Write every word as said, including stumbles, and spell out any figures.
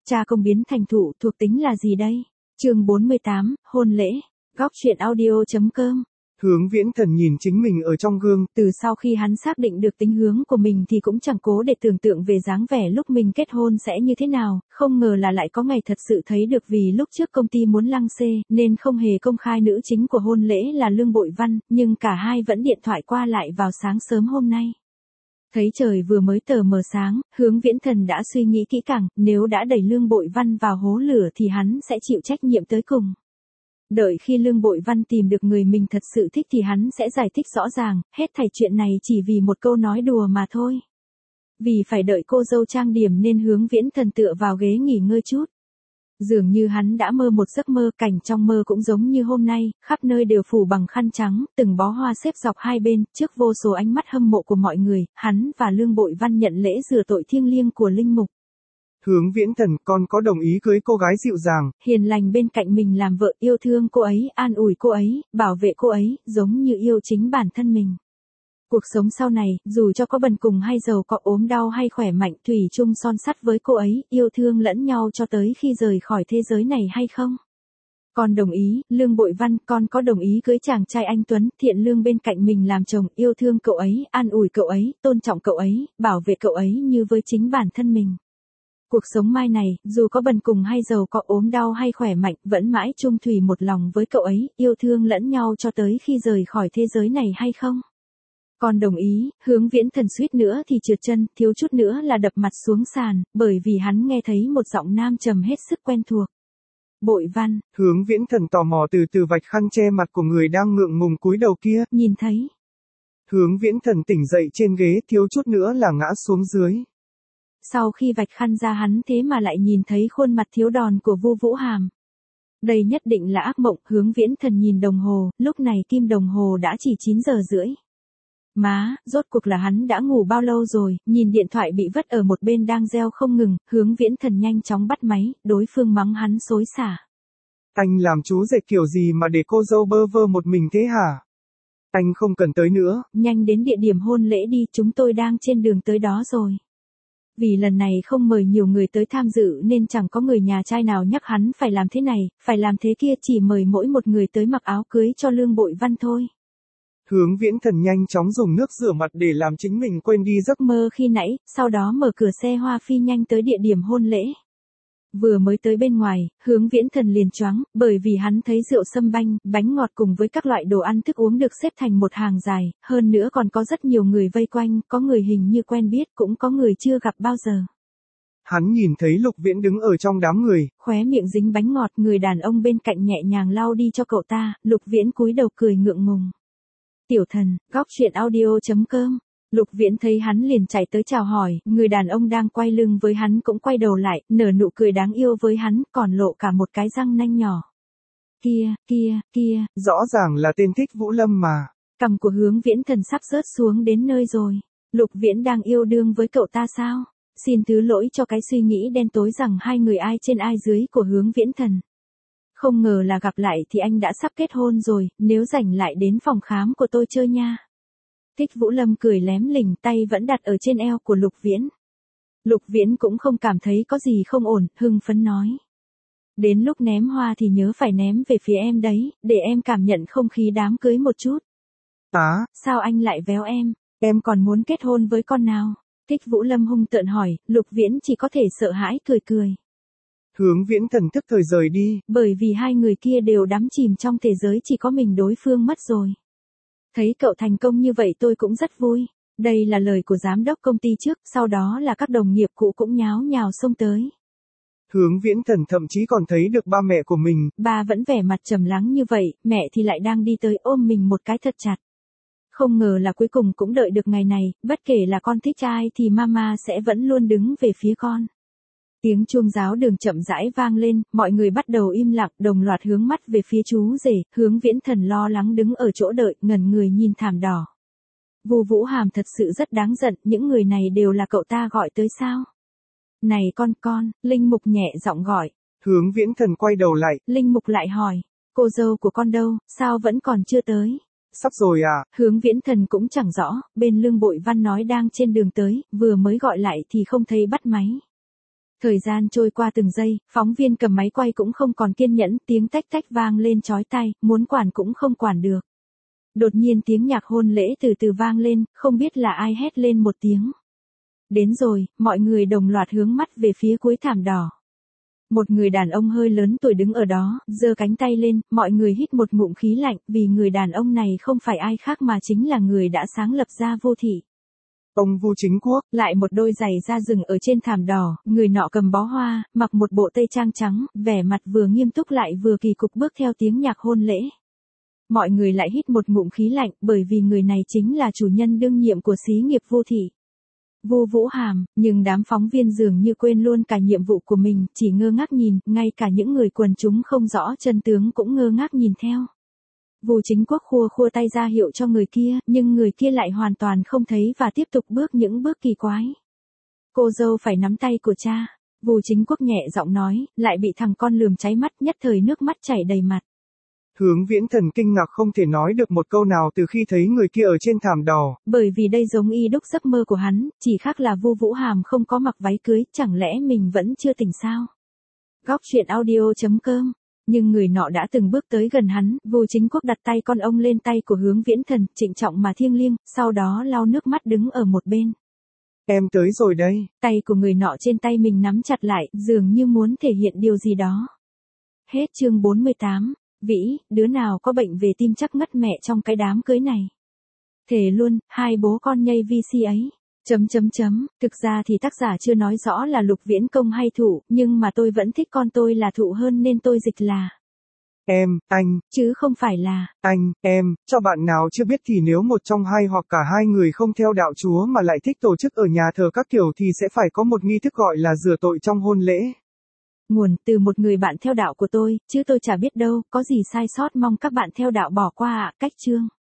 cha công biến thành thụ thuộc tính là gì đây? Chương bốn mươi tám, hôn lễ. Góc truyện audio chấm com. Hướng Viễn Thần nhìn chính mình ở trong gương, từ sau khi hắn xác định được tính hướng của mình thì cũng chẳng cố để tưởng tượng về dáng vẻ lúc mình kết hôn sẽ như thế nào, không ngờ là lại có ngày thật sự thấy được vì lúc trước công ty muốn lăng xê, nên không hề công khai nữ chính của hôn lễ là Lương Bội Văn, nhưng cả hai vẫn điện thoại qua lại vào sáng sớm hôm nay. Thấy trời vừa mới tờ mờ sáng, Hướng Viễn Thần đã suy nghĩ kỹ càng, nếu đã đẩy Lương Bội Văn vào hố lửa thì hắn sẽ chịu trách nhiệm tới cùng. Đợi khi Lương Bội Văn tìm được người mình thật sự thích thì hắn sẽ giải thích rõ ràng, hết thảy chuyện này chỉ vì một câu nói đùa mà thôi. Vì phải đợi cô dâu trang điểm nên Hướng Viễn Thần tựa vào ghế nghỉ ngơi chút. Dường như hắn đã mơ một giấc mơ, cảnh trong mơ cũng giống như hôm nay, khắp nơi đều phủ bằng khăn trắng, từng bó hoa xếp dọc hai bên, trước vô số ánh mắt hâm mộ của mọi người, hắn và Lương Bội Văn nhận lễ rửa tội thiêng liêng của linh mục. Hướng Viễn Thần, con có đồng ý cưới cô gái dịu dàng, hiền lành bên cạnh mình làm vợ, yêu thương cô ấy, an ủi cô ấy, bảo vệ cô ấy, giống như yêu chính bản thân mình. Cuộc sống sau này, dù cho có bần cùng hay giàu, có ốm đau hay khỏe mạnh, thủy chung son sắt với cô ấy, yêu thương lẫn nhau cho tới khi rời khỏi thế giới này hay không? Con đồng ý, Lương Bội Văn, con có đồng ý cưới chàng trai anh tuấn, thiện lương bên cạnh mình làm chồng, yêu thương cậu ấy, an ủi cậu ấy, tôn trọng cậu ấy, bảo vệ cậu ấy như với chính bản thân mình. Cuộc sống mai này, dù có bần cùng hay giàu, có ốm đau hay khỏe mạnh, vẫn mãi chung thủy một lòng với cậu ấy, yêu thương lẫn nhau cho tới khi rời khỏi thế giới này hay không? Con đồng ý. Hướng Viễn Thần suýt nữa thì trượt chân, thiếu chút nữa là đập mặt xuống sàn, bởi vì hắn nghe thấy một giọng nam trầm hết sức quen thuộc. Bội Văn. Hướng Viễn Thần tò mò từ từ vạch khăn che mặt của người đang ngượng ngùng cúi đầu kia. Nhìn thấy. Hướng Viễn Thần tỉnh dậy trên ghế, thiếu chút nữa là ngã xuống dưới. Sau khi vạch khăn ra hắn thế mà lại nhìn thấy khuôn mặt thiếu đòn của Vu Vũ Hàm. Đây nhất định là ác mộng. Hướng Viễn Thần nhìn đồng hồ, lúc này kim đồng hồ đã chỉ chín giờ rưỡi. Má, rốt cuộc là hắn đã ngủ bao lâu rồi? Nhìn điện thoại bị vứt ở một bên đang reo không ngừng, Hướng Viễn Thần nhanh chóng bắt máy, đối phương mắng hắn xối xả. Anh làm chú rể kiểu gì mà để cô dâu bơ vơ một mình thế hả? Anh không cần tới nữa. Nhanh đến địa điểm hôn lễ đi, chúng tôi đang trên đường tới đó rồi. Vì lần này không mời nhiều người tới tham dự nên chẳng có người nhà trai nào nhắc hắn phải làm thế này, phải làm thế kia, chỉ mời mỗi một người tới mặc áo cưới cho Lương Bội Văn thôi. Hướng Viễn Thần nhanh chóng dùng nước rửa mặt để làm chính mình quên đi giấc mơ khi nãy, sau đó mở cửa xe hoa phi nhanh tới địa điểm hôn lễ. Vừa mới tới bên ngoài, Hướng Viễn Thần liền choáng, bởi vì hắn thấy rượu sâm banh, bánh ngọt cùng với các loại đồ ăn thức uống được xếp thành một hàng dài, hơn nữa còn có rất nhiều người vây quanh, có người hình như quen biết, cũng có người chưa gặp bao giờ. Hắn nhìn thấy Lục Viễn đứng ở trong đám người, khóe miệng dính bánh ngọt, người đàn ông bên cạnh nhẹ nhàng lau đi cho cậu ta, Lục Viễn cúi đầu cười ngượng ngùng. Tiểu thần, góc truyện audio chấm com. Lục Viễn thấy hắn liền chạy tới chào hỏi, người đàn ông đang quay lưng với hắn cũng quay đầu lại, nở nụ cười đáng yêu với hắn, còn lộ cả một cái răng nanh nhỏ. Kia, kia, kia. Rõ ràng là tên Thích Vũ Lâm mà. Cằm của Hướng Viễn Thần sắp rớt xuống đến nơi rồi. Lục Viễn đang yêu đương với cậu ta sao? Xin thứ lỗi cho cái suy nghĩ đen tối rằng hai người ai trên ai dưới của Hướng Viễn Thần. Không ngờ là gặp lại thì anh đã sắp kết hôn rồi, nếu rảnh lại đến phòng khám của tôi chơi nha. Thích Vũ Lâm cười lém lỉnh, tay vẫn đặt ở trên eo của Lục Viễn. Lục Viễn cũng không cảm thấy có gì không ổn, hưng phấn nói. Đến lúc ném hoa thì nhớ phải ném về phía em đấy, để em cảm nhận không khí đám cưới một chút. À, sao anh lại véo em, em còn muốn kết hôn với con nào? Thích Vũ Lâm hung tợn hỏi, Lục Viễn chỉ có thể sợ hãi cười cười. Hướng Viễn Thần tức thời rời đi. Bởi vì hai người kia đều đắm chìm trong thế giới chỉ có mình đối phương mất rồi. Thấy cậu thành công như vậy tôi cũng rất vui. Đây là lời của giám đốc công ty trước, sau đó là các đồng nghiệp cũ cũng nháo nhào xông tới. Hướng Viễn Thần thậm chí còn thấy được ba mẹ của mình. Ba vẫn vẻ mặt trầm lắng như vậy, mẹ thì lại đang đi tới ôm mình một cái thật chặt. Không ngờ là cuối cùng cũng đợi được ngày này, bất kể là con thích ai thì mama sẽ vẫn luôn đứng về phía con. Tiếng chuông giáo đường chậm rãi vang lên, mọi người bắt đầu im lặng, đồng loạt hướng mắt về phía chú rể. Hướng Viễn Thần lo lắng đứng ở chỗ đợi, ngẩn người nhìn thảm đỏ. Vu Vũ Hàm thật sự rất đáng giận, những người này đều là cậu ta gọi tới sao? Này con con, Linh Mục nhẹ giọng gọi. Hướng Viễn Thần quay đầu lại. Linh Mục lại hỏi, cô dâu của con đâu, sao vẫn còn chưa tới? Sắp rồi à? Hướng Viễn Thần cũng chẳng rõ, bên Lương Bội Văn nói đang trên đường tới, vừa mới gọi lại thì không thấy bắt máy. Thời gian trôi qua từng giây, phóng viên cầm máy quay cũng không còn kiên nhẫn, tiếng tách tách vang lên chói tai, muốn quản cũng không quản được. Đột nhiên tiếng nhạc hôn lễ từ từ vang lên, không biết là ai hét lên một tiếng. Đến rồi, mọi người đồng loạt hướng mắt về phía cuối thảm đỏ. Một người đàn ông hơi lớn tuổi đứng ở đó, giơ cánh tay lên, mọi người hít một ngụm khí lạnh, vì người đàn ông này không phải ai khác mà chính là người đã sáng lập ra Vô Thị. Ông Vu Chính Quốc. Lại một đôi giày da rừng ở trên thảm đỏ, người nọ cầm bó hoa, mặc một bộ tây trang trắng, vẻ mặt vừa nghiêm túc lại vừa kỳ cục bước theo tiếng nhạc hôn lễ. Mọi người lại hít một ngụm khí lạnh, bởi vì người này chính là chủ nhân đương nhiệm của xí nghiệp Vô Thị. Vu Vũ Hàm, nhưng đám phóng viên dường như quên luôn cả nhiệm vụ của mình, chỉ ngơ ngác nhìn, ngay cả những người quần chúng không rõ chân tướng cũng ngơ ngác nhìn theo. Vu Chính Quốc khua khua tay ra hiệu cho người kia, nhưng người kia lại hoàn toàn không thấy và tiếp tục bước những bước kỳ quái. Cô dâu phải nắm tay của cha. Vu Chính Quốc nhẹ giọng nói, lại bị thằng con lườm cháy mắt, nhất thời nước mắt chảy đầy mặt. Hướng Viễn Thần kinh ngạc không thể nói được một câu nào từ khi thấy người kia ở trên thảm đỏ. Bởi vì đây giống y đúc giấc mơ của hắn, chỉ khác là Vu Vũ Hàm không có mặc váy cưới, chẳng lẽ mình vẫn chưa tỉnh sao? Góc truyện audio chấm com. Nhưng người nọ đã từng bước tới gần hắn, Vu Chính Quốc đặt tay con ông lên tay của Hướng Viễn Thần, trịnh trọng mà thiêng liêng, sau đó lau nước mắt đứng ở một bên. Em tới rồi đây. Tay của người nọ trên tay mình nắm chặt lại, dường như muốn thể hiện điều gì đó. Hết chương bốn mươi tám. Vĩ, đứa nào có bệnh về tim chắc ngất mẹ trong cái đám cưới này. Thề luôn, hai bố con nhây vi si ấy. Chấm chấm chấm, thực ra thì tác giả chưa nói rõ là Lục Viễn Công hay Thụ, nhưng mà tôi vẫn thích con tôi là Thụ hơn nên tôi dịch là em, anh, chứ không phải là anh, em, cho bạn nào chưa biết thì nếu một trong hai hoặc cả hai người không theo đạo Chúa mà lại thích tổ chức ở nhà thờ các kiểu thì sẽ phải có một nghi thức gọi là rửa tội trong hôn lễ. Nguồn từ một người bạn theo đạo của tôi, chứ tôi chả biết đâu, có gì sai sót mong các bạn theo đạo bỏ qua ạ. Cách chương